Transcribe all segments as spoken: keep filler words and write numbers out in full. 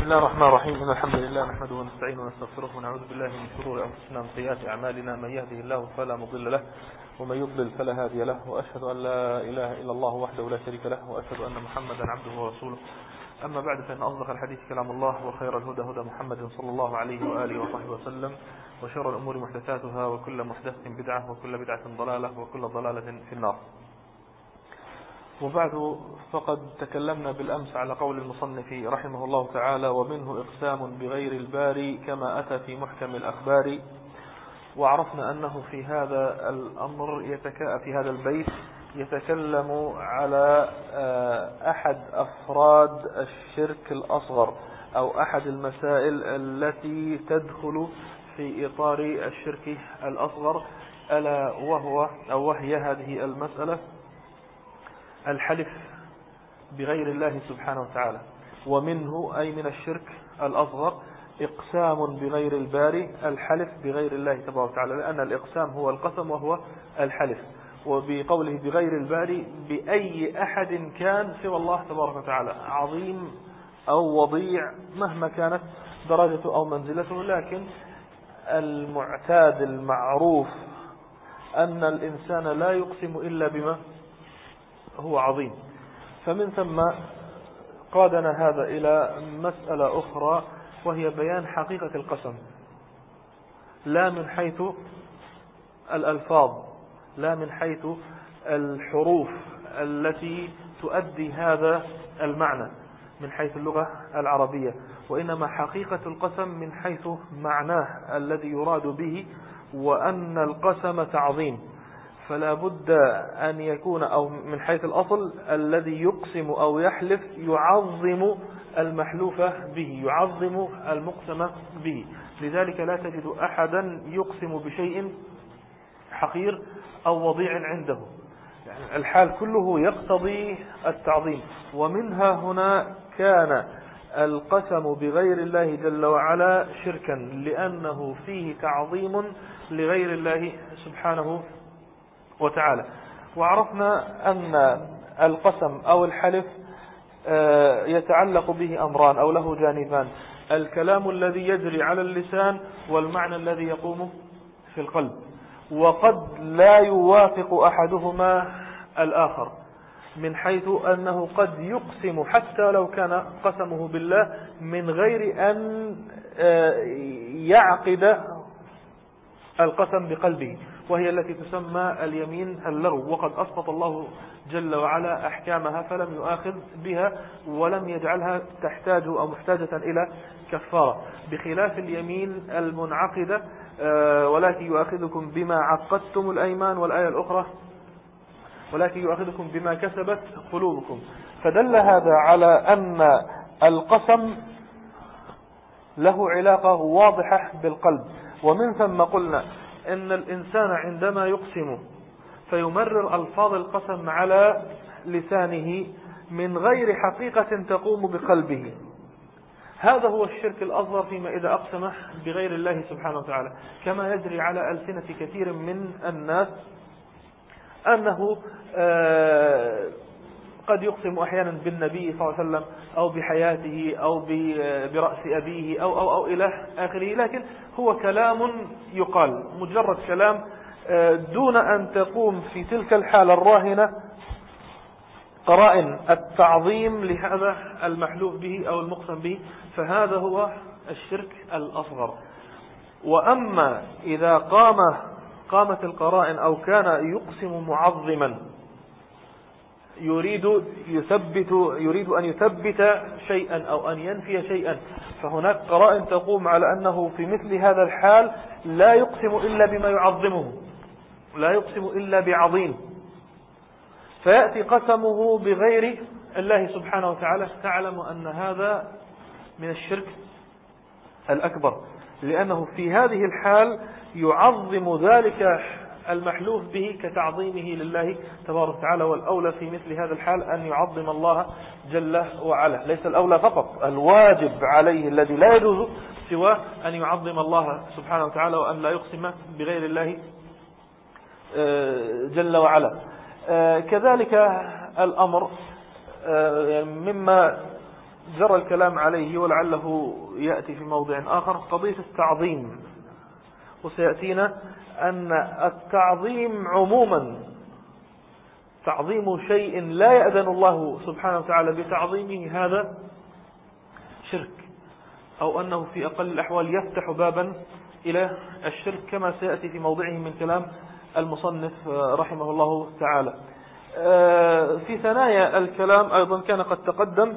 الله الرحمن الرحيم. إن الحمد لله نحمده ونستعينه ونستغفره ونعوذ بالله من شرور أنفسنا ومن سيئات أعمالنا. من يهده الله فلا مضل له ومن يضلل فلا هادي له، وأشهد أن لا إله إلا الله وحده لا شريك له، وأشهد أن محمدا عبده ورسوله. أما بعد، فإن أصدق الحديث كلام الله، وخير الهدى هدى محمد صلى الله عليه وآله وصحبه وسلم، وشر الأمور محدثاتها، وكل محدثة بدعة، وكل بدعة ضلالة، وكل ضلالة في النار. وبعد، فقد تكلمنا بالأمس على قول المصنف رحمه الله تعالى: ومنه إقسام بغير الباري كما أتى في محكم الأخبار. وعرفنا أنه في هذا الأمر يتكا في هذا البيت يتكلم على أحد أفراد الشرك الأصغر، أو أحد المسائل التي تدخل في إطار الشرك الأصغر، ألا وهو أو وهي هذه المسألة: الحلف بغير الله سبحانه وتعالى. ومنه أي من الشرك الأصغر إقسام بغير الباري، الحلف بغير الله تبارك وتعالى، لأن الإقسام هو القسم وهو الحلف. وبقوله بغير الباري، بأي أحد كان سوى الله تبارك وتعالى، عظيم أو وضيع مهما كانت درجته أو منزلته، لكن المعتاد المعروف أن الإنسان لا يقسم إلا بما هو عظيم. فمن ثم قادنا هذا إلى مسألة أخرى، وهي بيان حقيقة القسم، لا من حيث الألفاظ، لا من حيث الحروف التي تؤدي هذا المعنى من حيث اللغة العربية، وإنما حقيقة القسم من حيث معناه الذي يراد به، وأن القسم تعظيم. فلا بد أن يكون، أو من حيث الأصل، الذي يقسم أو يحلف يعظم المحلوف به، يعظم المقسم به. لذلك لا تجد أحدا يقسم بشيء حقير أو وضيع عنده، يعني الحال كله يقتضي التعظيم. ومنها هنا كان القسم بغير الله جل وعلا شركا، لأنه فيه تعظيم لغير الله سبحانه وتعالى. وعرفنا أن القسم أو الحلف يتعلق به أمران أو له جانبان: الكلام الذي يجري على اللسان، والمعنى الذي يقوم في القلب. وقد لا يوافق أحدهما الآخر، من حيث أنه قد يقسم حتى لو كان قسمه بالله من غير أن يعقد القسم بقلبه، وهي التي تسمى اليمين اللغو. وقد أسقط الله جل وعلا أحكامها فلم يؤاخذ بها، ولم يجعلها تحتاج أو محتاجة إلى كفارة، بخلاف اليمين المنعقدة: ولكن يؤاخذكم بما عقدتم الأيمان، والآية الأخرى: ولكن يؤاخذكم بما كسبت قلوبكم. فدل هذا على أن القسم له علاقة واضحة بالقلب. ومن ثم قلنا إن الإنسان عندما يقسم فيمرر ألفاظ القسم على لسانه من غير حقيقة تقوم بقلبه، هذا هو الشرك الأصغر فيما إذا أقسم بغير الله سبحانه وتعالى. كما يجري على ألسنة كثير من الناس أنه قد يقسم أحيانا بالنبي صلى الله عليه وسلم، أو بحياته، أو برأس أبيه، أو, أو, أو إلى آخره، لكن هو كلام يقال، مجرد كلام، دون أن تقوم في تلك الحالة الراهنة قرائن التعظيم لهذا المحلوف به أو المقسم به. فهذا هو الشرك الأصغر. وأما إذا قام قامت القرائن، أو كان يقسم معظما، يريد يثبت يريد أن يثبت شيئا أو أن ينفي شيئا، فهناك قرائن تقوم على أنه في مثل هذا الحال لا يقسم إلا بما يعظمه، لا يقسم إلا بعظيم، فيأتي قسمه بغير الله سبحانه وتعالى. تعلم أن هذا من الشرك الأكبر، لأنه في هذه الحال يعظم ذلك المحلوف به كتعظيمه لله تبارك وتعالى. والأولى في مثل هذا الحال أن يعظم الله جل وعلا، ليس الأولى فقط، الواجب عليه الذي لا يجوز سوى أن يعظم الله سبحانه وتعالى، وأن لا يقسم بغير الله جل وعلا. كذلك الأمر مما جرى الكلام عليه ولعله يأتي في موضع آخر، قضية التعظيم. وسيأتينا أن التعظيم عموما، تعظيم شيء لا يأذن الله سبحانه وتعالى بتعظيمه، هذا شرك، أو أنه في أقل الأحوال يفتح بابا إلى الشرك، كما سيأتي في موضعه من كلام المصنف رحمه الله تعالى. في ثنايا الكلام أيضا كان قد تقدم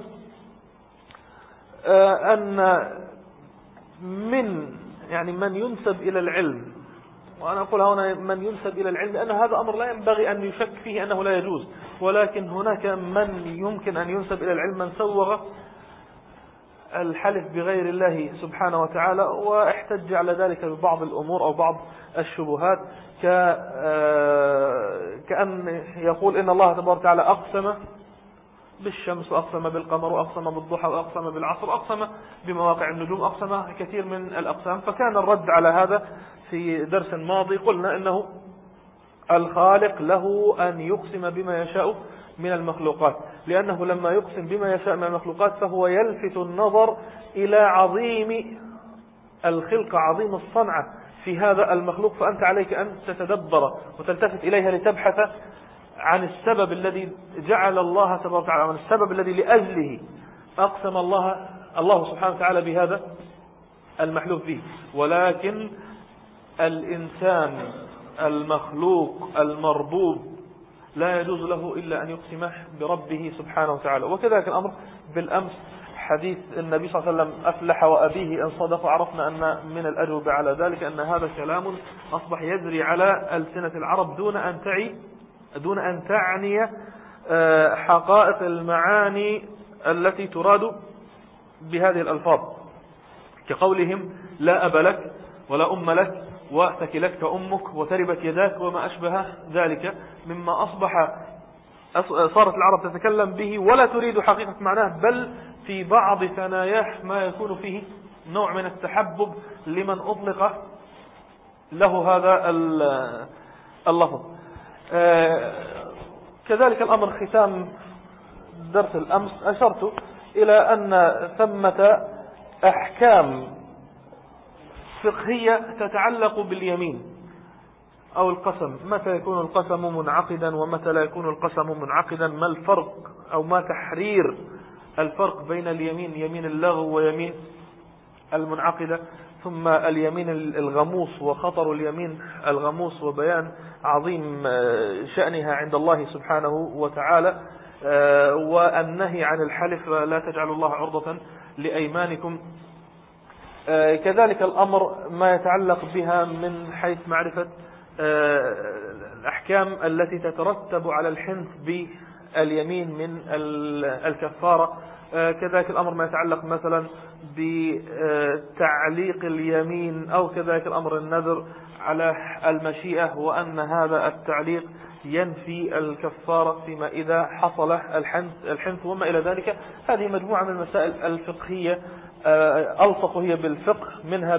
أن من يعني من ينسب إلى العلم، وأنا أقول هنا من ينسب إلى العلم لأن هذا أمر لا ينبغي أن يشك فيه أنه لا يجوز، ولكن هناك من يمكن أن ينسب إلى العلم، من سوغ الحلف بغير الله سبحانه وتعالى واحتج على ذلك ببعض الأمور أو بعض الشبهات، كأن يقول إن الله تبارك وتعالى أقسم بالشمس وأقسم بالقمر وأقسم بالضحى وأقسم بالعصر وأقسم بمواقع النجوم، أقسم كثير من الأقسام. فكان الرد على هذا في درس ماضي، قلنا إنه الخالق له أن يقسم بما يشاء من المخلوقات، لأنه لما يقسم بما يشاء من المخلوقات فهو يلفت النظر إلى عظيم الخلق، عظيم الصنعة في هذا المخلوق، فأنت عليك أن تتدبر وتلتفت إليها لتبحث عن السبب الذي جعل الله تبارك وتعالى، عن السبب الذي لأجله أقسم الله الله سبحانه وتعالى بهذا المحلوف به. ولكن الإنسان المخلوق المربوب لا يجوز له إلا أن يقسم بربه سبحانه وتعالى. وكذلك الأمر بالأمس، حديث النبي صلى الله عليه وسلم أفلح وأبيه إن صدق، عرفنا أن من الأجوبة على ذلك أن هذا كلام أصبح يجري على ألسنة العرب دون أن تعي دون أن تعني حقائق المعاني التي تراد بهذه الألفاظ، كقولهم لا أب لك ولا أم لك وثكلتك أمك وتربت يداك وما أشبه ذلك، مما أصبح صارت العرب تتكلم به ولا تريد حقيقة معناه، بل في بعض ثناياه ما يكون فيه نوع من التحبب لمن أطلق له هذا اللفظ. كذلك الأمر ختام درس الأمس أشرت إلى أن ثمة أحكام فقهية تتعلق باليمين أو القسم، متى يكون القسم منعقدا ومتى لا يكون القسم منعقدا، ما الفرق أو ما تحرير الفرق بين اليمين يمين اللغو ويمين المنعقدة، ثم اليمين الغموس وخطر اليمين الغموس وبيان عظيم شأنها عند الله سبحانه وتعالى، والنهي عن الحلف لا تجعلوا الله عرضة لأيمانكم. كذلك الأمر ما يتعلق بها من حيث معرفة الأحكام التي تترتب على الحنث باليمين من الكفارة. كذلك الأمر ما يتعلق مثلا بتعليق اليمين أو كذلك الأمر النذر على المشيئة، وأن هذا التعليق ينفي الكفارة فيما إذا حصل الحنث, الحنث وما إلى ذلك. هذه مجموعة من المسائل الفقهية ألصق هي بالفقه منها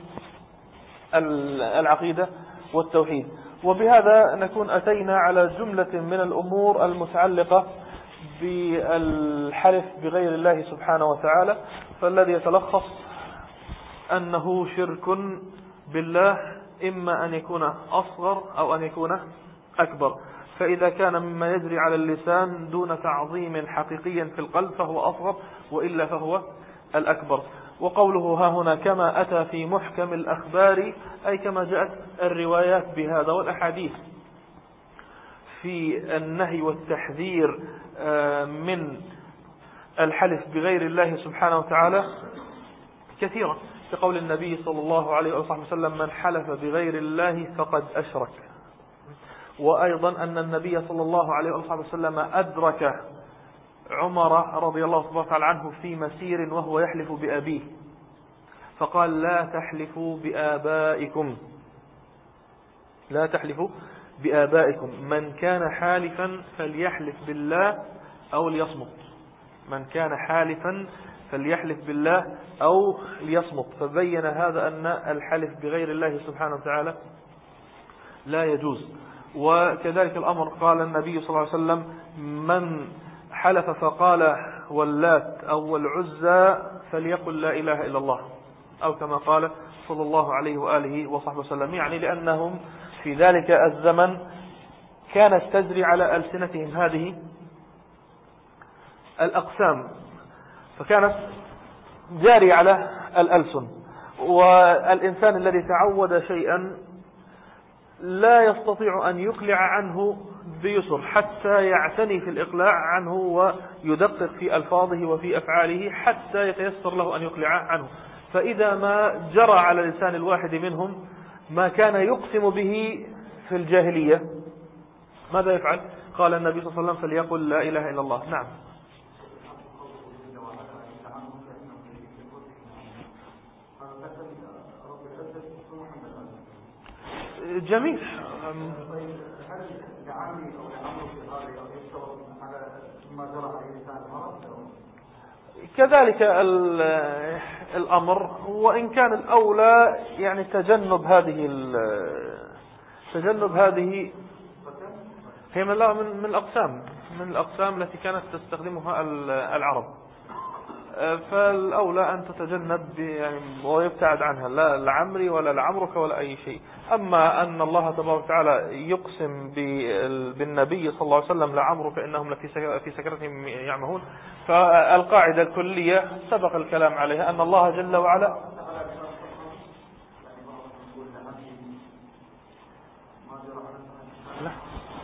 بالعقيدة والتوحيد. وبهذا نكون أتينا على جملة من الأمور المتعلقة بالحلف بغير الله سبحانه وتعالى، فالذي يتلخص أنه شرك بالله، إما أن يكون أصغر أو أن يكون أكبر. فإذا كان مما يجري على اللسان دون تعظيم حقيقي في القلب فهو أصغر، وإلا فهو الأكبر. وقوله ها هنا كما أتى في محكم الأخبار، أي كما جاءت الروايات بهذا والأحاديث في النهي والتحذير من الحلف بغير الله سبحانه وتعالى كثيرا، كقول النبي صلى الله عليه وسلم من حلف بغير الله فقد أشرك. وأيضا أن النبي صلى الله عليه وسلم أدرك عمر رضي الله تعالى عنه في مسير وهو يحلف بأبيه، فقال لا تحلفوا بآبائكم لا تحلفوا بآبائكم من كان حالفا فليحلف بالله أو ليصمت من كان حالفا فليحلف بالله أو ليصمت. فبين هذا أن الحلف بغير الله سبحانه وتعالى لا يجوز. وكذلك الأمر قال النبي صلى الله عليه وسلم من حلف فقال واللات أو والعزى فليقل لا إله إلا الله، أو كما قال صلى الله عليه وآله وصحبه وسلم. يعني لأنهم في ذلك الزمن كانت تجري على ألسنتهم هذه الأقسام، فكانت جاري على الألسن، والإنسان الذي تعود شيئا لا يستطيع أن يقلع عنه بيسر حتى يعتني في الإقلاع عنه ويدقق في ألفاظه وفي أفعاله حتى يتيسر له أن يقلع عنه. فإذا ما جرى على لسان الواحد منهم ما كان يقسم به في الجاهلية ماذا يفعل؟ قال النبي صلى الله عليه وسلم فليقل لا إله إلا الله. نعم. جميل. كذلك الأمر، وإن كان الأولى يعني تجنب هذه تجنب هذه هي من من الأقسام من الأقسام التي كانت تستخدمها العرب، فالأولى أن تتجنب يعني ويبتعد عنها، لا لعمري ولا لعمرك ولا أي شيء. أما أن الله تبارك وتعالى يقسم بالنبي صلى الله عليه وسلم لعمرك إنهم لفي سكرتهم يعمهون، فالقاعدة الكلية سبق الكلام عليها أن الله جل وعلا لا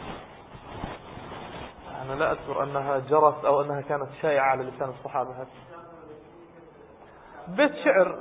أنا لا أذكر أنها جرت أو أنها كانت شائعة على لسان الصحابة. بيت شعر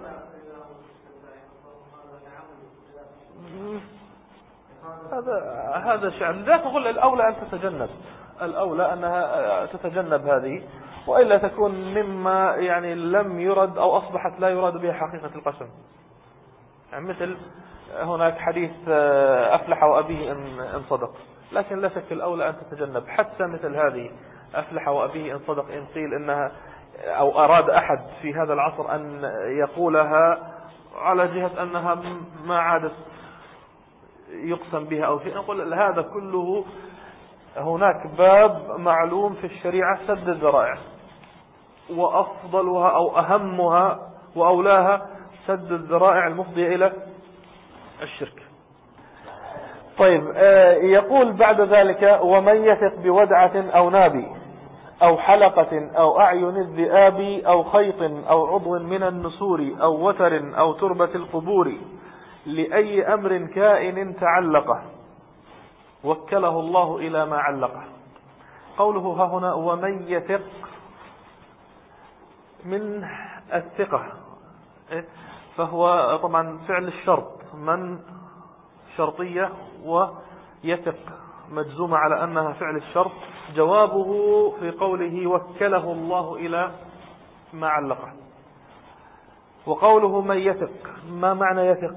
هذا هذا شعر، لا تقول الأولى أن تتجنب، الأولى أنها تتجنب هذه، وإلا تكون مما يعني لم يرد أو أصبحت لا يراد بها حقيقة القسم. يعني مثل هناك حديث أفلح وأبيه إن صدق، لكن لا شك الأولى أن تتجنب حتى مثل هذه أفلح وأبيه إن صدق، إن قيل إنها أو أراد أحد في هذا العصر أن يقولها على جهة أنها ما عادت يقسم بها أو شيء، نقول هذا كله هناك باب معلوم في الشريعة سد الذرائع، وأفضلها أو أهمها وأولاها سد الذرائع المفضية إلى الشرك. طيب، يقول بعد ذلك ومن يثق بودعة أو نابي أو حلقة أو أعين الذئاب أو خيط أو عضو من النسور أو وتر أو تربة القبور لأي أمر كائن تعلقه وكله الله إلى ما علقه. قوله ها هنا ومن يثق من الثقة، فهو طبعا فعل الشرط، من شرطية ويثق مجزومة على أنها فعل الشرط. جوابه في قوله وكله الله إلى ما علقه. وقوله من يثق، ما معنى يثق؟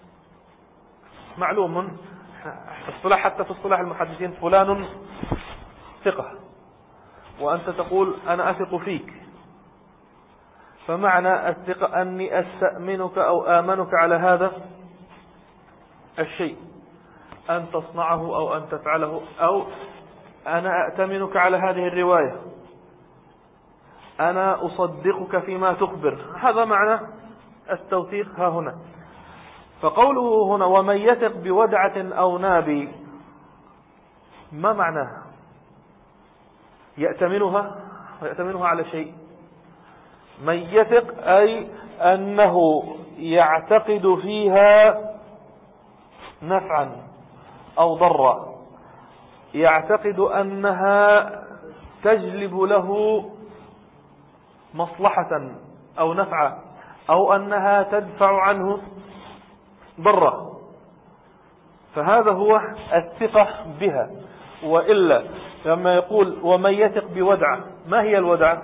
معلوم اصطلاح حتى في اصطلاح المحدثين فلان ثقة، وأنت تقول أنا أثق فيك، فمعنى الثقة أني أستأمنك أو آمنك على هذا الشيء، أن تصنعه أو أن تفعله، أو أنا أأتمنك على هذه الرواية، أنا أصدقك فيما تخبر. هذا معنى التوثيق ها هنا. فقوله هنا ومن يثق بودعة أو نابي، ما معناها؟ يأتمنها ويأتمنها على شيء. من يثق أي أنه يعتقد فيها نفعا أو ضرا، يعتقد أنها تجلب له مصلحة أو نفعا، أو أنها تدفع عنه ضرا، فهذا هو الثقة بها. وإلا لما يقول ومن يثق بودعة، ما هي الودعة؟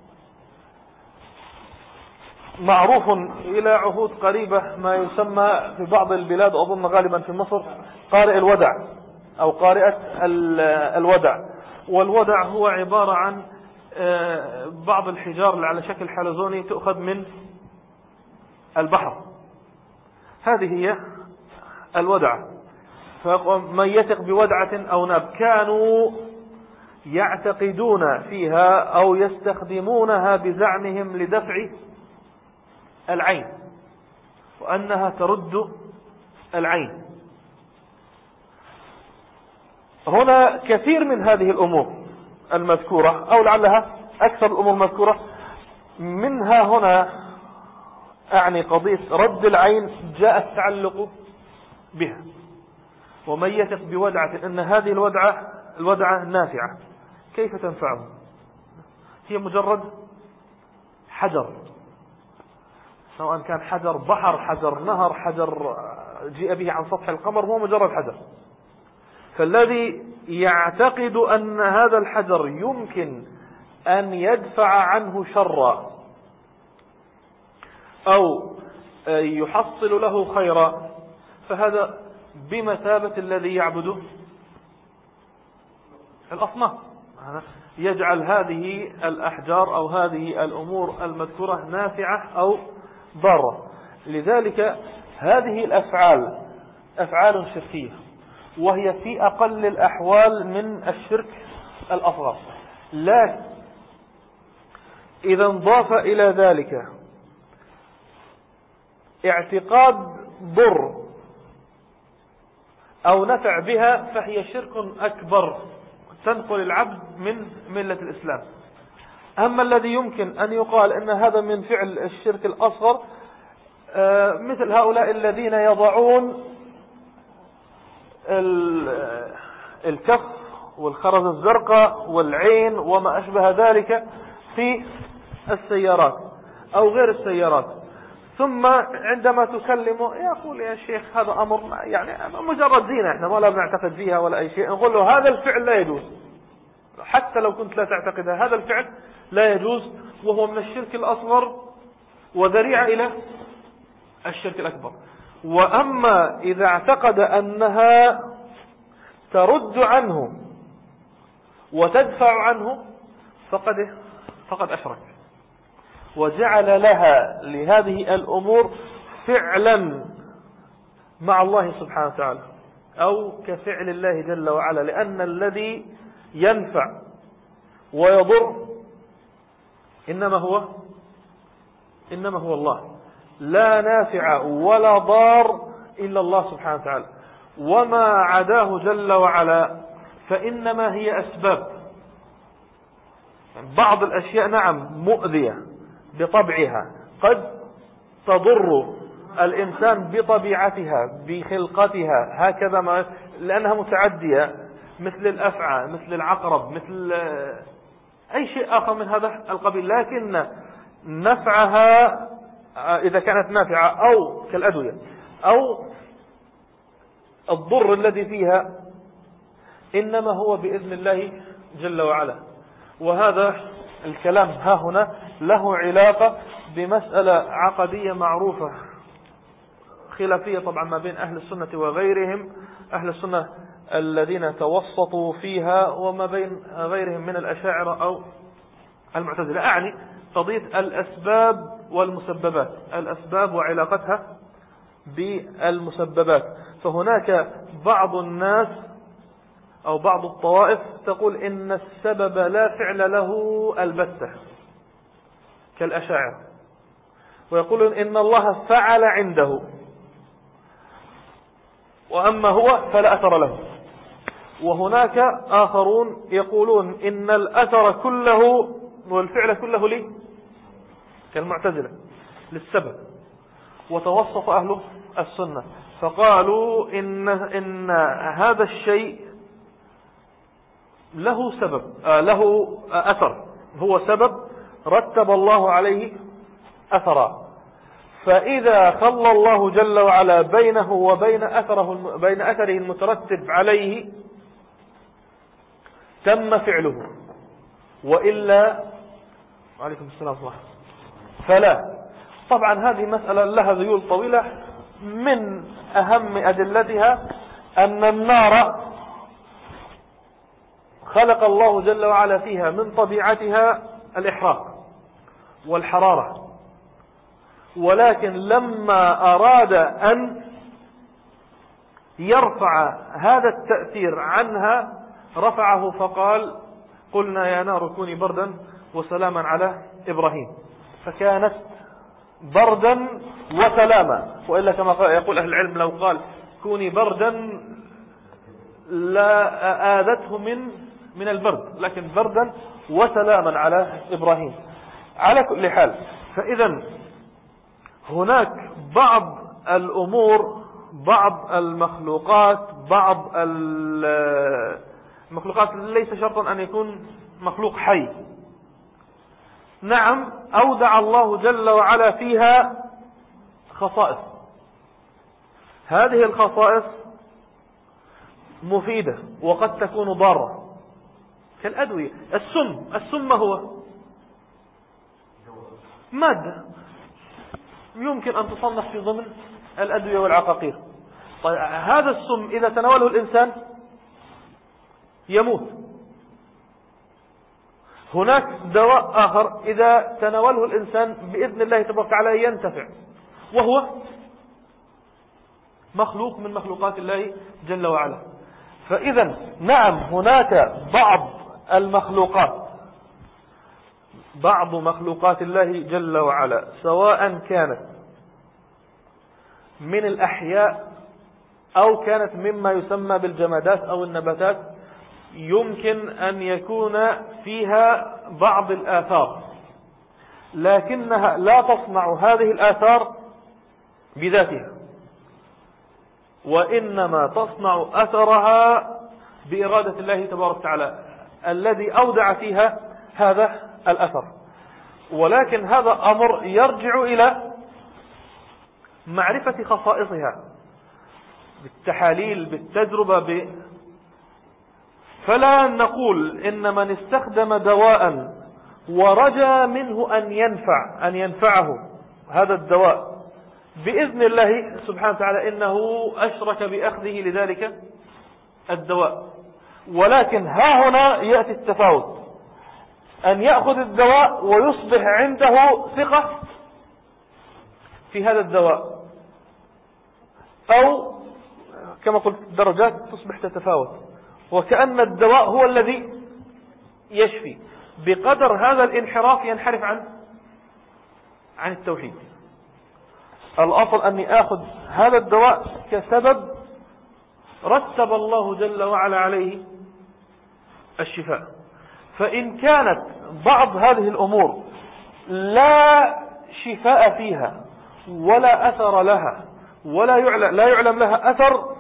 معروف إلى عهود قريبة ما يسمى في بعض البلاد، أظن غالبا في مصر، قارئ الودع أو قارئة الودع. والودع هو عبارة عن بعض الحجار اللي على شكل حلزوني تؤخذ من البحر، هذه هي الودع. فمن يثق بودعة أو ناب، كانوا يعتقدون فيها أو يستخدمونها بزعمهم لدفع العين، وأنها ترد العين. هنا كثير من هذه الأمور المذكورة، أو لعلها أكثر الأمور المذكورة منها هنا، أعني قضية رد العين جاء التعلق بها. ومن يثق بودعة أن هذه الودعة الودعة نافعة، كيف تنفعه؟ هي مجرد حجر، سواء كان حجر بحر، حجر نهر، حجر جيء به عن سطح القمر، هو مجرد حجر. فالذي يعتقد أن هذا الحجر يمكن أن يدفع عنه شرا أو يحصل له خيرا، فهذا بمثابة الذي يعبد الأصنام، يجعل هذه الأحجار أو هذه الأمور المذكورة نافعة أو ضارة. لذلك هذه الأفعال أفعال شركية، وهي في أقل الأحوال من الشرك الأصغر. لكن إذا انضاف إلى ذلك اعتقاد ضر أو نفع بها، فهي شرك أكبر تنقل العبد من ملة الإسلام. أما الذي يمكن أن يقال أن هذا من فعل الشرك الأصغر، مثل هؤلاء الذين يضعون الكف والخرز الزرقاء والعين وما أشبه ذلك في السيارات أو غير السيارات، ثم عندما تكلمه يقول يا شيخ هذا أمر يعني مجرد زينة، احنا ما لا نعتقد فيها ولا أي شيء. نقول له هذا الفعل لا يجوز، حتى لو كنت لا تعتقدها، هذا الفعل لا يجوز، وهو من الشرك الأصغر وذريعة إلى الشرك الأكبر. وأما إذا اعتقد أنها ترد عنه وتدفع عنه فقد فقد أشرك، وجعل لها لهذه الأمور فعلا مع الله سبحانه وتعالى، أو كفعل الله جل وعلا، لأن الذي ينفع ويضر إنما هو إنما هو الله، لا نافع ولا ضار إلا الله سبحانه وتعالى. وما عداه جل وعلا فإنما هي أسباب. بعض الأشياء نعم مؤذية بطبعها، قد تضر الإنسان بطبيعتها بخلقتها هكذا، ما لأنها متعدية، مثل الأفعى، مثل العقرب، مثل أي شيء آخر من هذا القبيل. لكن نفعها إذا كانت نافعة أو كالأدوية أو الضر الذي فيها إنما هو بإذن الله جل وعلا. وهذا الكلام ها هنا له علاقة بمسألة عقدية معروفة خلافية طبعا ما بين أهل السنة وغيرهم، أهل السنة الذين توسطوا فيها وما بين غيرهم من الأشاعرة أو المعتزلة. أعني قضية الأسباب والمسببات، الأسباب وعلاقتها بالمسببات. فهناك بعض الناس أو بعض الطوائف تقول إن السبب لا فعل له البتة كالأشاعرة، ويقولون إن الله فعل عنده وأما هو فلا أثر له. وهناك آخرون يقولون إن الأثر كله والفعل كله لي كالمعتزلة للسبب. وتوسط أهل السنة فقالوا إن, إن هذا الشيء له سبب، آه له آه أثر، هو سبب رتب الله عليه أثرا، فإذا خلى الله جل وعلا بينه وبين أثره بين أثره المترتب عليه تم فعله، وإلا وعليكم السلام ورحمة فلا. طبعا هذه مسألة لها ذيول طويلة، من أهم أدلتها أن النار خلق الله جل وعلا فيها من طبيعتها الإحراق والحرارة، ولكن لما أراد أن يرفع هذا التأثير عنها رفعه فقال قلنا يا نار كوني بردا وسلاما على إبراهيم، فكانت بردا وسلاما. وإلا كما يقول أهل العلم لو قال كوني بردا لا آذته من من البرد، لكن بردا وسلاما على إبراهيم. على كل حال، فإذا هناك بعض الأمور، بعض المخلوقات، بعض المخلوقات ليس شرطا أن يكون مخلوق حي، نعم أودع الله جل وعلا فيها خصائص، هذه الخصائص مفيدة وقد تكون ضارة كالأدوية. السم، السم هو مادة يمكن أن تصنف في ضمن الأدوية والعقاقير. طيب هذا السم إذا تناوله الإنسان يموت. هناك دواء آخر إذا تناوله الإنسان بإذن الله تبارك وتعالى ينتفع، وهو مخلوق من مخلوقات الله جل وعلا. فإذا نعم هناك بعض المخلوقات، بعض مخلوقات الله جل وعلا سواء كانت من الأحياء أو كانت مما يسمى بالجمادات أو النباتات، يمكن أن يكون فيها بعض الآثار، لكنها لا تصنع هذه الآثار بذاتها، وإنما تصنع أثرها بإرادة الله تبارك وتعالى الذي أودع فيها هذا الأثر. ولكن هذا أمر يرجع إلى معرفة خصائصها بالتحاليل، بالتجربة ب... فلا نقول إن من استخدم دواء ورجى منه أن ينفع أن ينفعه هذا الدواء بإذن الله سبحانه وتعالى إنه أشرك بأخذه لذلك الدواء. ولكن ها هنا يأتي التفاوت، أن يأخذ الدواء ويصبح عنده ثقة في هذا الدواء، أو كما قلت درجات تصبح تتفاوت، وكأن الدواء هو الذي يشفي. بقدر هذا الانحراف ينحرف عن عن التوحيد. الأصل أني أخذ هذا الدواء كسبب رتب الله جل وعلا عليه الشفاء. فإن كانت بعض هذه الأمور لا شفاء فيها ولا أثر لها ولا يعلم, لا يعلم لها أثر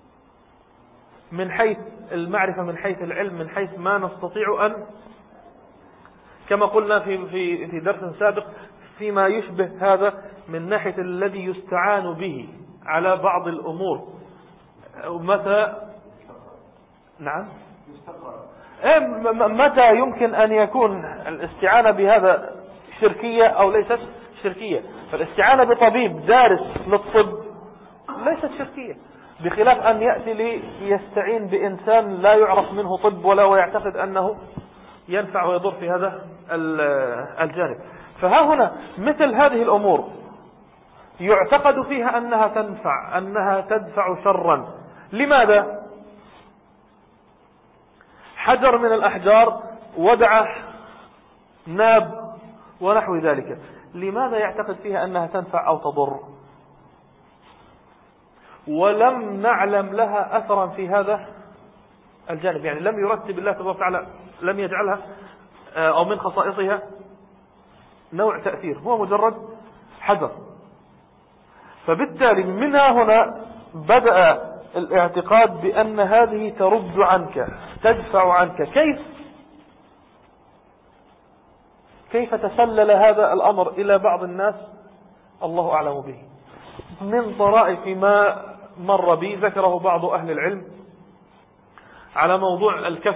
من حيث المعرفة، من حيث العلم، من حيث ما نستطيع أن، كما قلنا في في في درس سابق، فيما يشبه هذا من ناحية الذي يستعان به على بعض الأمور. متى نعم متى يمكن أن يكون الاستعانة بهذا شركية أو ليست شركية؟ فالاستعانة بطبيب دارس للطب ليست شركية، بخلاف أن يأتي ليستعين بإنسان لا يعرف منه طب ولا ويعتقد أنه ينفع ويضر في هذا الجانب. فها هنا مثل هذه الأمور يعتقد فيها أنها تنفع، أنها تدفع شرا. لماذا؟ حجر من الأحجار ودعه ناب ونحو ذلك، لماذا يعتقد فيها أنها تنفع أو تضر ولم نعلم لها أثرا في هذا الجانب؟ يعني لم يرتب الله تبارك وتعالى، لم يجعلها أو من خصائصها نوع تأثير، هو مجرد حجر. فبالتالي منها هنا بدأ الاعتقاد بأن هذه ترد عنك، تدفع عنك. كيف كيف تسلل هذا الأمر إلى بعض الناس؟ الله أعلم به. من طرائف ما مر بي ذكره بعض أهل العلم على موضوع الكف.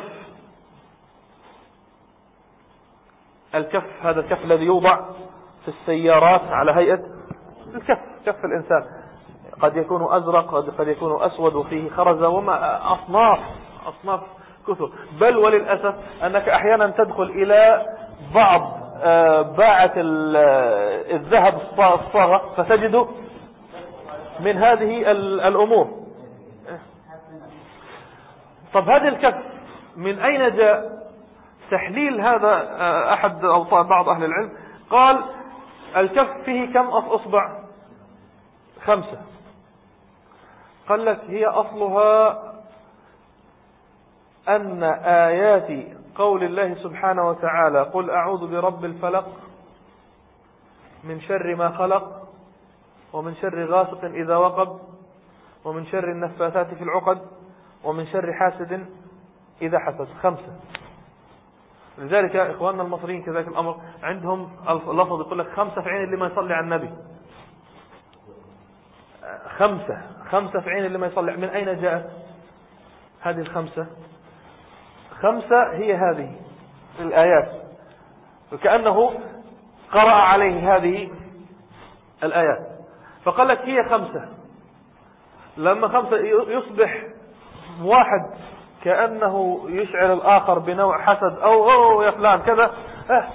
الكف هذا الكف الذي يوضع في السيارات على هيئة الكف، كف الإنسان، قد يكون أزرق، قد يكون أسود وفيه خرزة وما أصناف أصناف كثر. بل وللأسف أنك أحيانا تدخل إلى بعض باعة الذهب الصاغة فتجد من هذه الأمور. طب هذه الكف من أين جاء؟ تحليل هذا أحد أو بعض أهل العلم قال الكف فيه كم أصبع؟ خمسة. قال لك هي أصلها أن آيات قول الله سبحانه وتعالى قل أعوذ برب الفلق من شر ما خلق ومن شر غاسق إذا وقب ومن شر النفاثات في العقد ومن شر حاسد إذا حسد. خمسة. لذلك إخواننا المصريين كذلك الأمر عندهم اللفظ يقول لك خمسة في عين اللي ما يصلي على النبي. خمسة خمسة في عين اللي ما يصلي. من أين جاءت هذه الخمسة؟ خمسة هي هذه الآيات، وكأنه قرأ عليه هذه الآيات فقال لك هي خمسة. لما خمسة يصبح واحد كأنه يشعر الآخر بنوع حسد أو أوه يا فلان كذا اه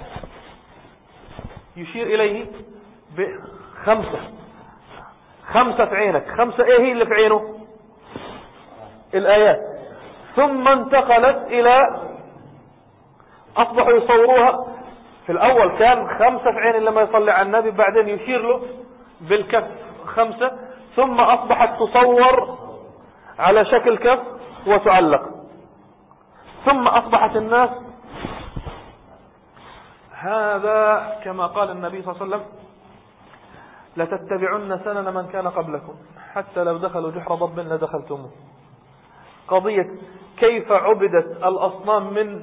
يشير إليه بخمسة. خمسة في عينك. خمسة ايه هي اللي في عينه؟ الآيات. ثم انتقلت إلى أصبحوا يصوروها. في الأول كان خمسة في عين لما يصلي على النبي، بعدين يشير له بالكف خمسة، ثم أصبحت تصور على شكل كف وتعلق. ثم أصبحت الناس هذا كما قال النبي صلى الله عليه وسلم لتتبعن سنن من كان قبلكم حتى لو دخلوا جحر ضب لدخلتموه. قضية كيف عبدت الأصنام من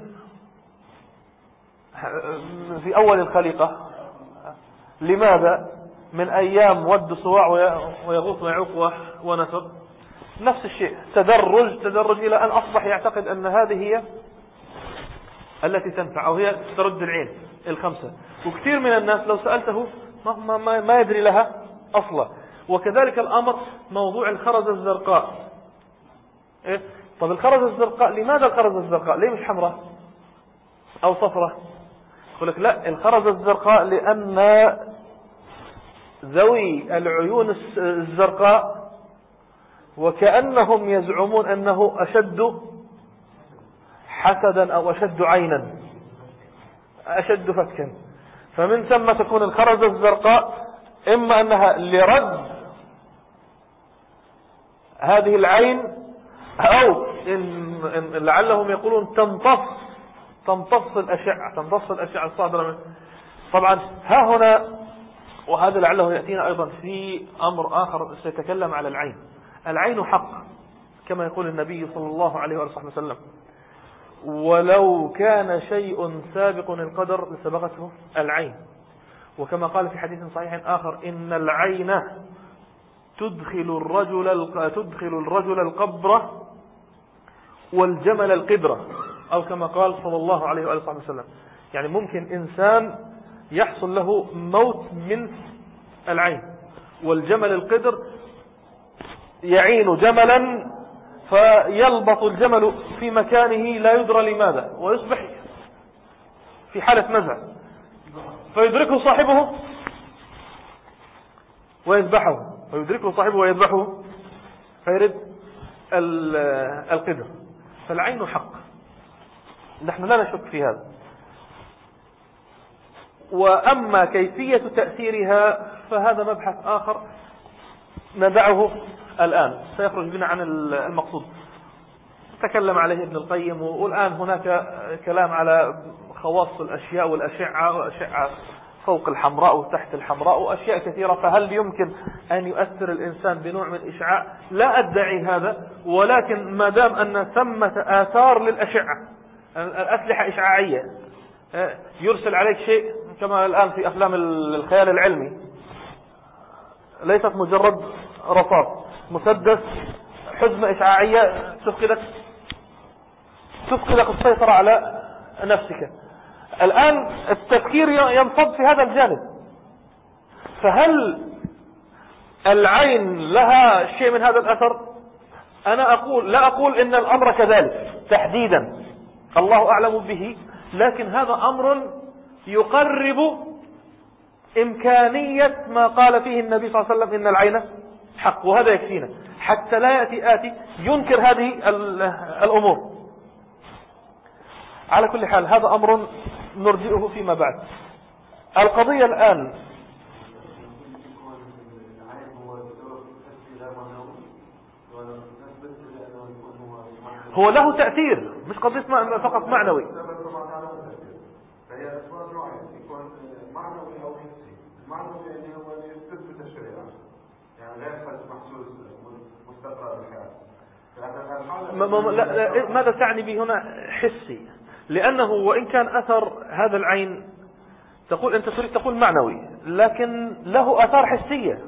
في أول الخليقة، لماذا من أيام ود صواع ويغوث ويعوق ونسر، نفس الشيء تدرج تدرج إلى أن أصبح يعتقد أن هذه هي التي تنفع أو هي ترد العين الخمسة. وكثير من الناس لو سألته ما, ما, ما يدري لها أصلا. وكذلك الأمر موضوع الخرزة الزرقاء. إيه؟ طب الخرزة الزرقاء لماذا الخرزة الزرقاء ليه مش حمراء أو صفراء؟ يقول لك لا، الخرزة الزرقاء لأن ذوي العيون الزرقاء وكأنهم يزعمون أنه أشد حسدا أو أشد عينا أشد فتكا، فمن ثم تكون الخرزة الزرقاء إما أنها لرد هذه العين أو إن إن لعلهم يقولون تمتص تمتص الأشعة تمتص الأشعة الصادرة منه. طبعا ها هنا وهذا لعله يأتينا أيضا في أمر آخر سيتكلم على العين. العين حق كما يقول النبي صلى الله عليه وآله وسلم ولو كان شيء سابق القدر لسبقته العين. وكما قال في حديث صحيح آخر إن العين تدخل الرجل تدخل الرجل القبر والجمل القدرة، أو كما قال صلى الله عليه وآله وسلم. يعني ممكن إنسان يحصل له موت من العين، والجمل القدر يعين جملا فيلبط الجمل في مكانه لا يدرى لماذا ويصبح في حالة نزع فيدركه صاحبه ويذبحه ويدركه صاحبه ويذبحه فيرد القدر. فالعين حق، نحن لا نشك في هذا. وأما كيفية تأثيرها فهذا مبحث آخر ندعه الآن، سيخرج بنا عن المقصود. تكلم عليه ابن القيم، والآن هناك كلام على خواص الأشياء والأشعة وأشعة فوق الحمراء وتحت الحمراء وأشياء كثيرة. فهل يمكن أن يؤثر الإنسان بنوع من إشعاع؟ لا أدعي هذا، ولكن ما دام أن ثمة آثار للأشعة، الأسلحة إشعاعية، يرسل عليك شيء كما الآن في أفلام الخيال العلمي، ليست مجرد رصاص، مسدس، حزمة إشعاعية تفقدك تفقدك السيطرة على نفسك. الآن التفكير ينصب في هذا الجانب. فهل العين لها شيء من هذا الأثر؟ أنا أقول لا أقول إن الأمر كذلك تحديدا، الله أعلم به، لكن هذا أمر يقرب إمكانية ما قال فيه النبي صلى الله عليه وسلم إن العين حق، وهذا يكفينا حتى لا يأتي آتي ينكر هذه الأمور. على كل حال هذا أمر نرجئه فيما بعد. القضية الآن هو له تأثير، مش قضية فقط معنوي. ماذا تعني به هنا حسي؟ لأنه وإن كان أثر هذا العين تقول أنت تريد تقول معنوي، لكن له آثار حسية.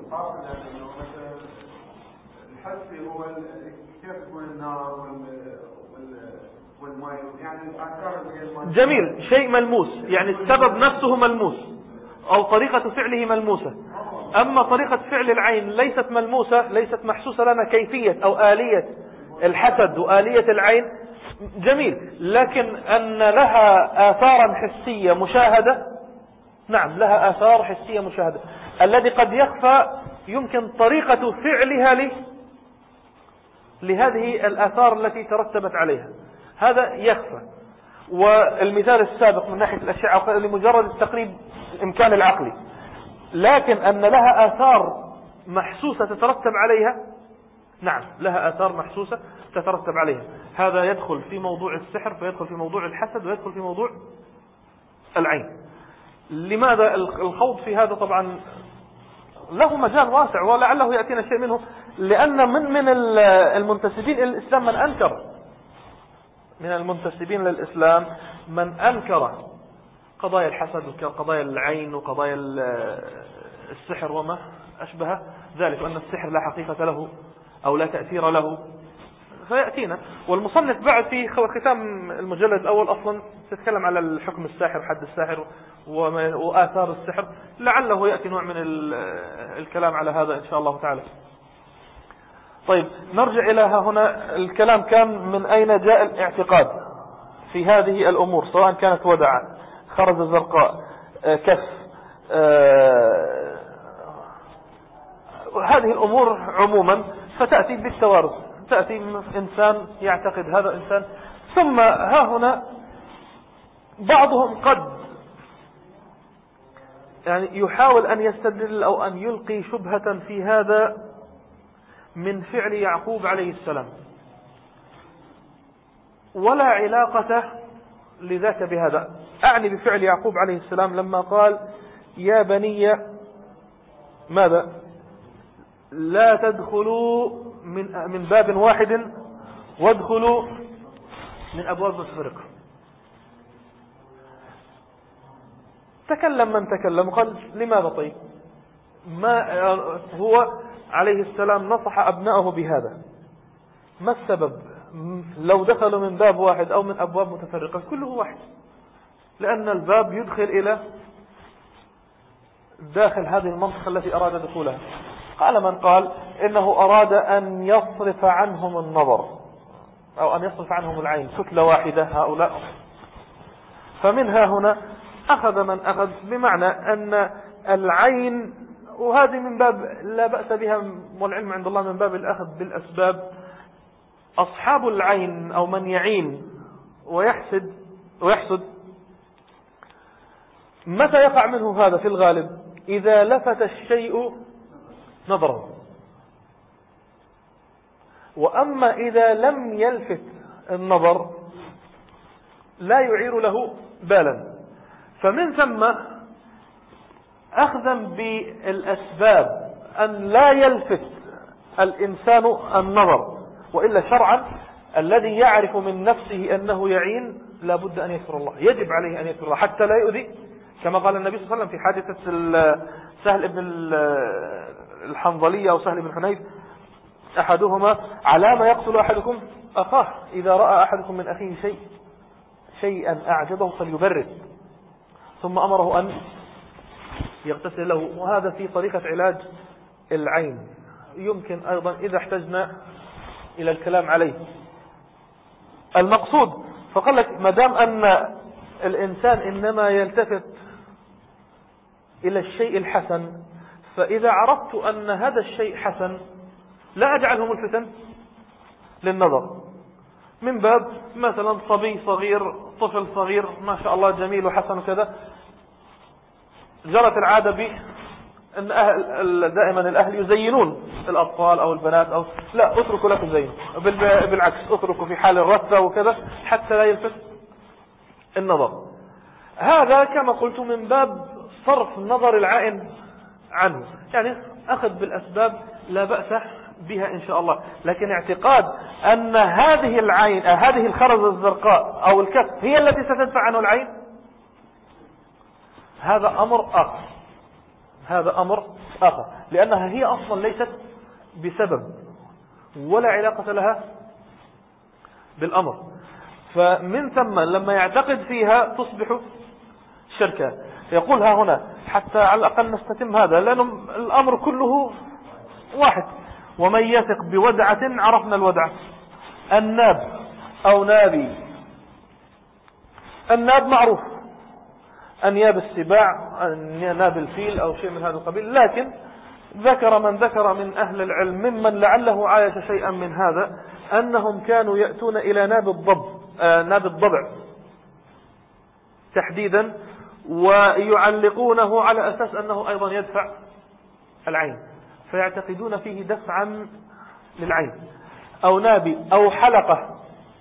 الحسي هو كيف تكون النار والماء، يعني الآثار. جميل، شيء ملموس، يعني السبب نفسه ملموس أو طريقة فعله ملموسة. أما طريقة فعل العين ليست ملموسة، ليست محسوسة لنا كيفية أو آلية الحسد وآلية العين. جميل، لكن أن لها آثارا حسية مشاهدة، نعم لها آثار حسية مشاهدة. الذي قد يخفى يمكن طريقة فعلها له لهذه الآثار التي ترتبت عليها، هذا يخفى. والمثال السابق من ناحية الأشعة لمجرد التقريب الإمكان العقلي، لكن أن لها آثار محسوسة تترتب عليها، نعم لها آثار محسوسة تترتب عليها. هذا يدخل في موضوع السحر، فيدخل في موضوع الحسد، ويدخل في موضوع العين. لماذا الخوض في هذا؟ طبعا له مجال واسع ولعله يأتينا شيء منه، لأن من من المنتسبين إلى الإسلام من أنكر، من المنتسبين للإسلام من أنكر قضايا الحسد وقضايا العين وقضايا السحر وما أشبه ذلك، وأن السحر لا حقيقة له أو لا تأثير له. فيأتينا والمصنف بعد في ختام المجلد الأول أصلا تتكلم على الحكم الساحر، حد الساحر وآثار السحر، لعله يأتي نوع من الكلام على هذا إن شاء الله تعالى. طيب نرجع إلى هنا. الكلام كان من أين جاء الاعتقاد في هذه الأمور، سواء كانت ودعة، خرز الزرقاء، كف، هذه الأمور عموما، فتأتي بالتوارث، تأتي من إنسان يعتقد هذا إنسان. ثم ها هنا بعضهم قد يعني يحاول أن يستدل أو أن يلقي شبهة في هذا من فعل يعقوب عليه السلام، ولا علاقة لذاك بهذا. أعني بفعل يعقوب عليه السلام لما قال يا بني ماذا لا تدخلوا من من باب واحد وادخلوا من أبواب متفرقة. تكلم من تكلم وقال لماذا؟ طيب ما هو عليه السلام نصح أبنائه بهذا، ما السبب لو دخلوا من باب واحد أو من أبواب متفرقة؟ كله واحد، لأن الباب يدخل إلى داخل هذه المنطقة التي أراد دخولها. قال من قال إنه أراد أن يصرف عنهم النظر أو أن يصرف عنهم العين، كتلة واحدة هؤلاء. فمنها هنا أخذ من أخذ بمعنى أن العين، وهذه من باب لا بأس بها والعلم عند الله، من باب الأخذ بالأسباب. أصحاب العين أو من يعين ويحسد ويحسد متى يقع منه هذا؟ في الغالب إذا لفت الشيء نظره، وأما إذا لم يلفت النظر لا يعير له بالا. فمن ثم أخذا بالأسباب أن لا يلفت الإنسان النظر، وإلا شرعا الذي يعرف من نفسه أنه يعين لا بد أن يذكر الله، يجب عليه أن يذكر الله حتى لا يؤذي، كما قال النبي صلى الله عليه وسلم في حادثة سهل بن الحنظلية أو سهل بن حنيف، أحدهما على ما يقتل أحدكم أخاه إذا رأى أحدكم من أخيه شيء شيئا أعجبه فليبرد، ثم أمره أن يغتسل له. وهذا في طريقة علاج العين، يمكن أيضا إذا احتجنا إلى الكلام عليه. المقصود فقال لك مدام أن الإنسان إنما يلتفت إلى الشيء الحسن، فإذا عرفت أن هذا الشيء حسن لا أجعله ملفتا للنظر، من باب مثلا صبي صغير، طفل صغير ما شاء الله جميل وحسن وكذا، جرت العادة به أن أهل دائما الأهل يزينون الأطفال أو البنات، أو لا اتركوا لا تزينوا، بالعكس اتركوا في حال الرثة وكذا حتى لا يلفت النظر. هذا كما قلت من باب صرف نظر العائن عنه، يعني أخذ بالأسباب لا بأس بها إن شاء الله، لكن اعتقاد أن هذه العين هذه الخرزة الزرقاء أو الكف هي التي ستدفع عنه العين، هذا أمر آخر، هذا أمر آخر، لأنها هي أصلا ليست بسبب ولا علاقة لها بالأمر. فمن ثم لما يعتقد فيها تصبح شركا. يقولها هنا حتى على الأقل نستتم هذا، لأن الأمر كله واحد. ومن يثق بودعة عرفنا الودعة، الناب أو نابي. الناب معروف، أنياب السباع، أنياب الفيل أو شيء من هذا القبيل، لكن ذكر من ذكر من أهل العلم ممن لعله عايش شيئا من هذا أنهم كانوا يأتون إلى ناب الضب آه ناب الضبع تحديدا، ويعلقونه على أساس أنه أيضا يدفع العين، فيعتقدون فيه دفعا للعين. أو نابي أو حلقة،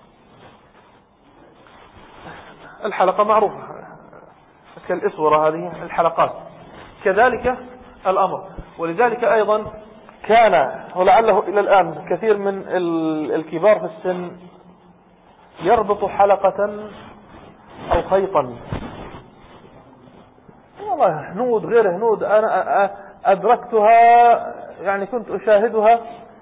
الحلقة معروفة كالإسورة، هذه الحلقات كذلك الأمر. ولذلك أيضا كان ولعله إلى الآن كثير من الكبار في السن يربط حلقة أو خيطا، والله هنود غير هنود، أنا أدركتها يعني كنت أشاهدها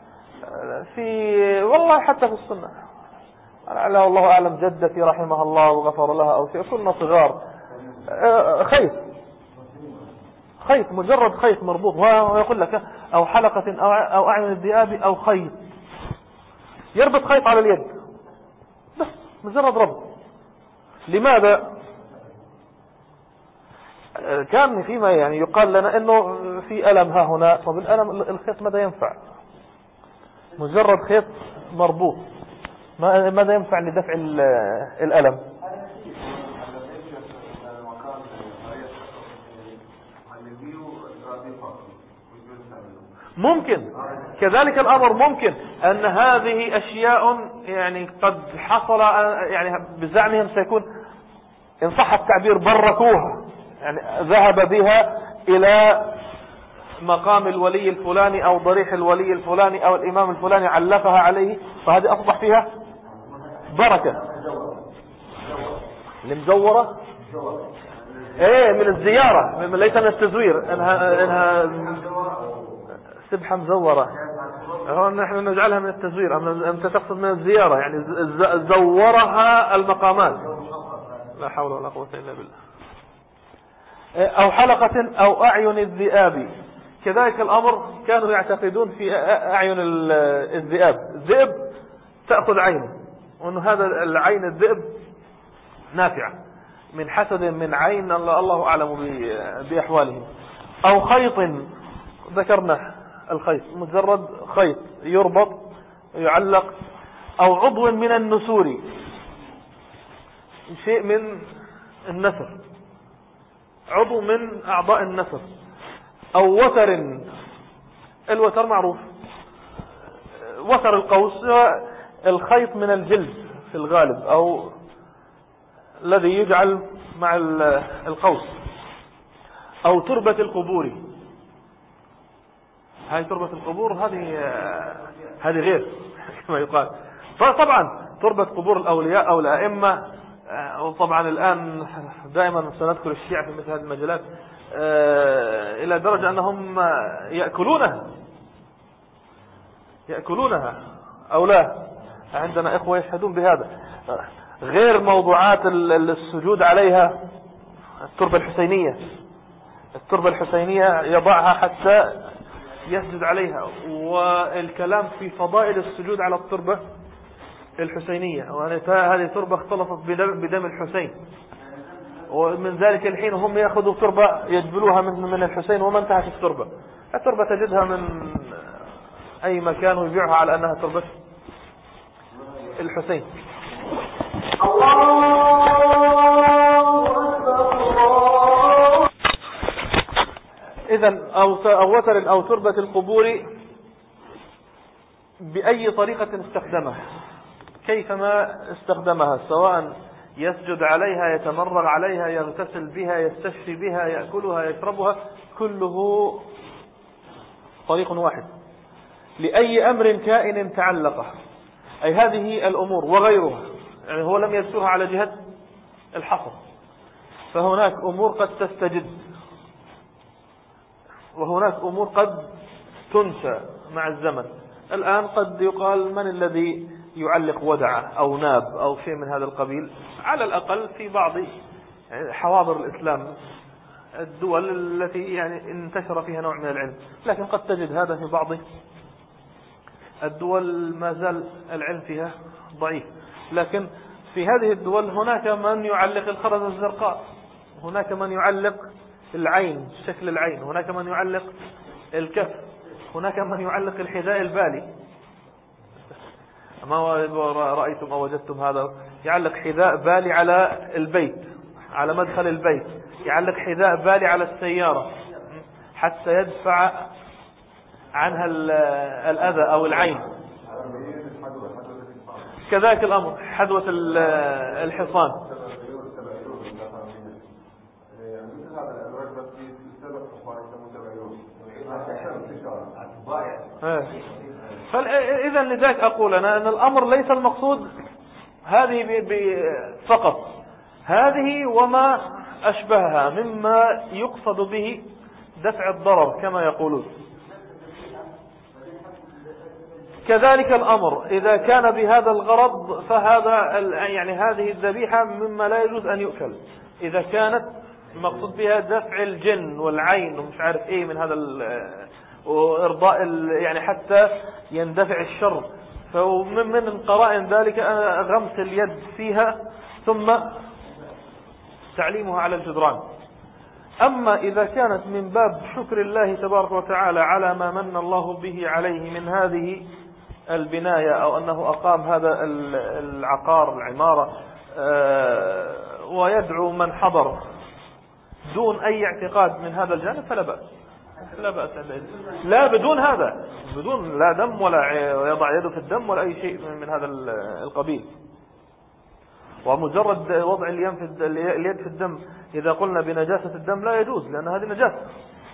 في والله حتى في السنة، لعله والله أعلم جدتي رحمها الله وغفر لها أو شيء، كنا صغار، خيط خيط مجرد خيط مربوط، ويقول لك أو حلقة أو أو أعين الذئاب أو خيط، يربط خيط على اليد بس مجرد ربط. لماذا؟ كان فيما يعني يقال لنا انه في ألم ها هنا، طب الألم الخيط ماذا ينفع؟ مجرد خيط مربوط ماذا ينفع لدفع الألم؟ ممكن كذلك الأمر، ممكن أن هذه أشياء يعني قد حصل يعني بزعمهم سيكون إن صح التعبير بركوها، يعني ذهب بها إلى مقام الولي الفلاني أو ضريح الولي الفلاني أو الإمام الفلاني علقها عليه، فهذه أصبح فيها بركة. المزورة ايه من الزيارة، ليس من التزوير، انها, إنها سبحة مزورة، نحن نجعلها من التزوير، أنت تقصد من الزيارة يعني زورها المقامات. لا حول ولا قوة إلا بالله. أو حلقة أو أعين الذئاب، كذلك الأمر كانوا يعتقدون في أعين الذئاب، الذئب تأخذ عينه، وأن هذا العين الذئب نافعة من حسد من عين، الله أعلم بأحوالهم. أو خيط، ذكرنا الخيط مجرد خيط يربط يعلق. أو عضو من النسور، شيء من النسر، عضو من أعضاء النسر. أو وتر، الوتر معروف، وتر القوس الخيط من الجلد في الغالب، أو الذي يجعل مع القوس. أو تربة القبور، هاي تربة القبور هذه هذه غير كما يقال. فطبعا تربة قبور الأولياء أو الأئمة، وطبعا الآن دائما سنذكر الشيعة في مثل هذه المجالات إلى درجة أنهم يأكلونها يأكلونها أو لا، عندنا إخوة يشهدون بهذا. غير موضوعات السجود عليها، التربة الحسينية، التربة الحسينية يضعها حتى يسجد عليها، والكلام في فضائل السجود على التربة الحسينية، وهذه تربة اختلطت بدم الحسين، ومن ذلك الحين هم يأخذوا تربة يجبلوها من من الحسين وما انتهت التربة. التربة تجدها من أي مكان ويبيعها على أنها تربة الحسين. إذن أو أو وتر أو تربة القبور بأي طريقة استخدمها، كيفما استخدمها، سواء يسجد عليها، يتمرغ عليها، يغتسل بها، يستشفي بها، يأكلها، يشربها، كله طريق واحد لأي أمر كائن تعلقه. أي هذه الأمور وغيرها، يعني هو لم يذكرها على جهة الحصر، فهناك أمور قد تستجد، وهناك أمور قد تنسى مع الزمن. الآن قد يقال من الذي يعلق ودعة أو ناب أو شيء من هذا القبيل، على الأقل في بعض حواضر الإسلام، الدول التي يعني انتشر فيها نوع من العلم، لكن قد تجد هذا في بعض الدول ما زال العلم فيها ضعيف. لكن في هذه الدول هناك من يعلق الخرزة الزرقاء، هناك من يعلق العين، شكل العين، هناك من يعلق الكف، هناك من يعلق الحذاء البالي. ما رأيتم أو وجدتم هذا؟ يعلق حذاء بالي على البيت، على مدخل البيت، يعلق حذاء بالي على السيارة حتى يدفع عنها الأذى أو العين. كذلك الأمر حدوة الحصان. فإذا لذلك أقول أنا أن الأمر ليس المقصود هذه فقط، هذه وما أشبهها مما يقصد به دفع الضرر كما يقولون. كذلك الأمر إذا كان بهذا الغرض فهذا يعني هذه الذبيحة مما لا يجوز أن يؤكل، إذا كانت مقصود بها دفع الجن والعين ومش عارف إيه من هذا وإرضاء يعني حتى يندفع الشر. فمن من قرائن ذلك غمس اليد فيها ثم تعليمها على الجدران. أما إذا كانت من باب شكر الله تبارك وتعالى على ما من الله به عليه من هذه البناية، أو أنه أقام هذا العقار العمارة ويدعو من حضر دون أي اعتقاد من هذا الجانب، فلا بأس، لا بأس. لا بدون هذا، بدون لا دم ولا يضع يده في الدم ولا أي شيء من هذا القبيل. ومجرد وضع اليد في الدم إذا قلنا بنجاسة الدم لا يجوز، لأن هذه نجاسة.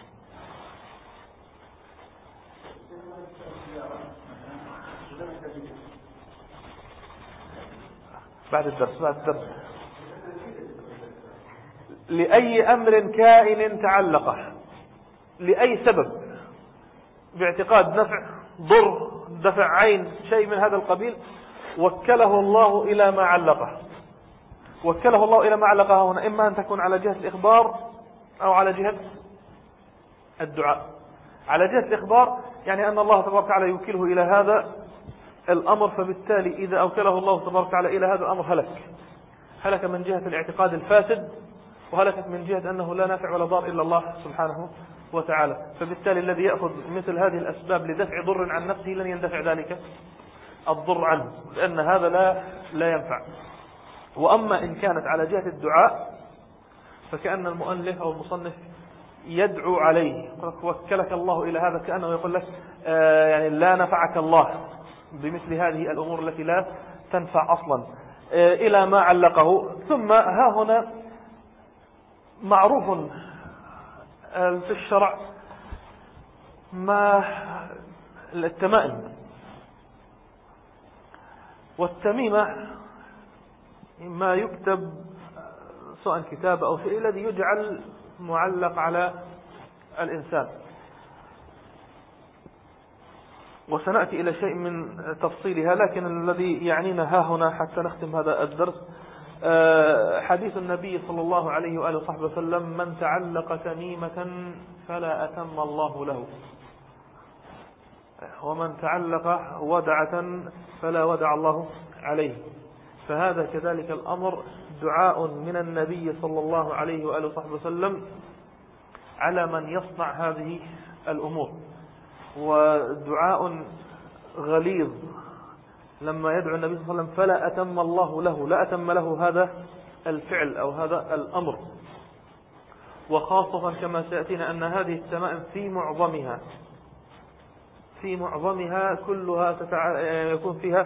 بعد الدرس بعد الدرس لأي أمر كائن تعلقه لأي سبب باعتقاد نفع ضر دفع عين شيء من هذا القبيل، وكله الله إلى ما علقه. وكله الله إلى ما علقه هنا إما أن تكون على جهة الإخبار أو على جهة الدعاء. على جهة الإخبار يعني أن الله تبارك وتعالى يوكله إلى هذا الأمر، فبالتالي إذا أوكله الله تبارك وتعالى إلى هذا الأمر هلك هلك من جهة الاعتقاد الفاسد، وهلكت من جهة أنه لا نافع ولا ضار إلا الله سبحانه وتعالى. فبالتالي الذي يأخذ مثل هذه الأسباب لدفع ضر عن نفسه لن يندفع ذلك الضر عنه، لأن هذا لا لا ينفع. وأما إن كانت على جهة الدعاء فكأن المؤلف أو المصنف يدعو عليه، وكلك الله إلى هذا، كأنه يقول لك آه يعني لا نفعك الله بمثل هذه الأمور التي لا تنفع أصلا آه إلى ما علقه. ثم ها هنا معروف آه في الشرع ما التمائم، والتميمة ما يكتب سواء كتاب أو شيء الذي يجعل معلق على الإنسان. وسنأتي إلى شيء من تفصيلها، لكن الذي يعنينا ها هنا حتى نختم هذا الدرس حديث النبي صلى الله عليه وآله وصحبه وسلم: من تعلق تميمة فلا أتم الله له، ومن تعلق ودعة فلا ودع الله عليه. فهذا كذلك الأمر دعاء من النبي صلى الله عليه وآله وصحبه وسلم على من يصنع هذه الأمور، ودعاء غليظ لما يدعو النبي صلى الله عليه وسلم فلا أتم الله له، لا أتم له هذا الفعل أو هذا الأمر. وخاصة كما سيأتينا أن هذه التمائم في معظمها في معظمها كلها تتع... يكون فيها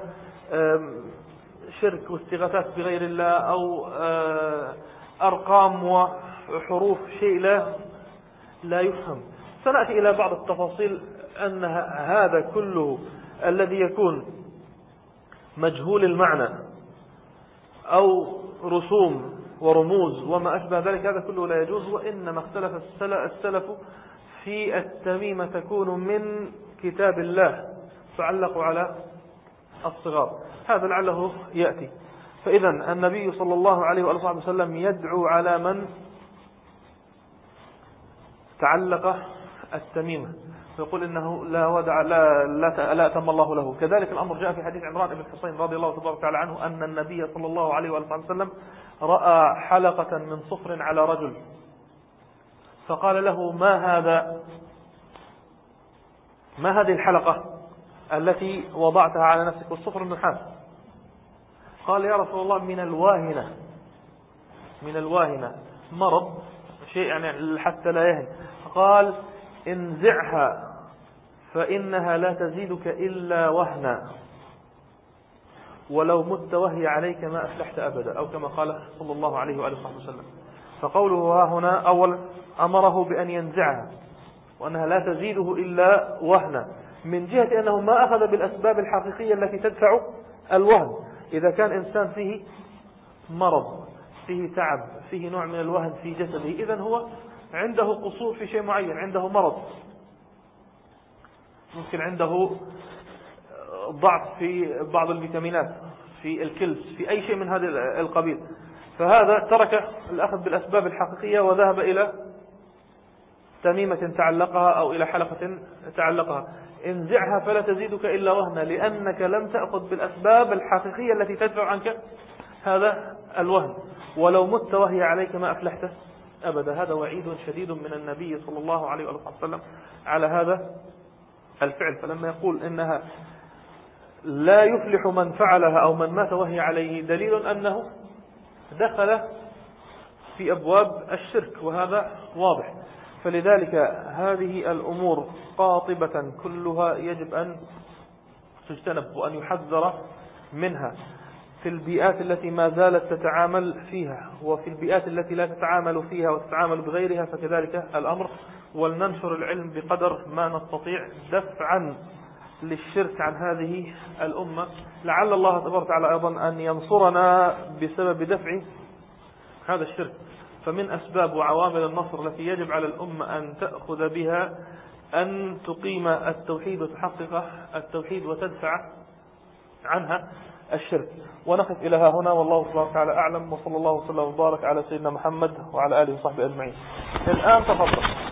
شرك واستغاثات بغير الله أو أرقام وحروف شيء لا لا يفهم. سنأتي إلى بعض التفاصيل أن هذا كله الذي يكون مجهول المعنى أو رسوم ورموز وما أشبه ذلك هذا كله لا يجوز. وإنما اختلف السلف في التميمة تكون من كتاب الله فعلقوا على الصغار. هذا لعله يأتي. فإذا النبي صلى الله عليه وآله وسلم يدعو على من تعلق التميمة ويقول إنه لا ودع لا لا, لا أتم الله له. كذلك الأمر جاء في حديث عمران بن حسين رضي الله تبارك وتعالى عنه أن النبي صلى الله عليه وآله وسلم رأى حلقة من صفر على رجل فقال له ما هذا ما هذه الحلقة التي وضعتها على نفسك؟ والصفر النحاس. قال يا رسول الله من الواهنة من الواهنة مرض شيء يعني حتى لا يهن. قال انزعها فإنها لا تزيدك إلا وهنا ولو مت وهي عليك ما أفلحت أبدا أو كما قال صلى الله عليه وآله وسلم. فقوله ها هنا أول أمره بأن ينزعها وأنها لا تزيده إلا وهنا من جهة أنه ما أخذ بالأسباب الحقيقية التي تدفع الوهن. إذا كان إنسان فيه مرض فيه تعب فيه نوع من الوهن في جسده إذن هو عنده قصور في شيء معين، عنده مرض، ممكن عنده ضعف في بعض الفيتامينات في الكلس في أي شيء من هذا القبيل. فهذا ترك الأخذ بالأسباب الحقيقية وذهب إلى تميمة تعلقها أو إلى حلقة تعلقها. انزعها فلا تزيدك إلا وهنا لأنك لم تأخذ بالأسباب الحقيقية التي تدفع عنك هذا الوهن ولو مت وهي عليك ما أفلحت أبدا. هذا وعيد شديد من النبي صلى الله عليه وسلم على هذا الفعل. فلما يقول إنها لا يفلح من فعلها أو من مات وهي عليه دليل أنه دخل في أبواب الشرك وهذا واضح. فلذلك هذه الأمور قاطبة كلها يجب أن تجتنب وأن يحذر منها في البيئات التي ما زالت تتعامل فيها وفي البيئات التي لا تتعامل فيها وتتعامل بغيرها فكذلك الأمر. ولننشر العلم بقدر ما نستطيع دفعا للشرك عن هذه الأمة. لعل الله تبارك وتعالى أيضا أن ينصرنا بسبب دفع هذا الشرك. فمن أسباب وعوامل النصر التي يجب على الأمة أن تأخذ بها أن تقيم التوحيد وتحقق التوحيد وتدفع عنها الشرك. ونقف إلى ها هنا والله سبحانه وتعالى أعلم وصلى الله وسلم وبارك على سيدنا محمد وعلى آله وصحبه أجمعين. الآن تفضل.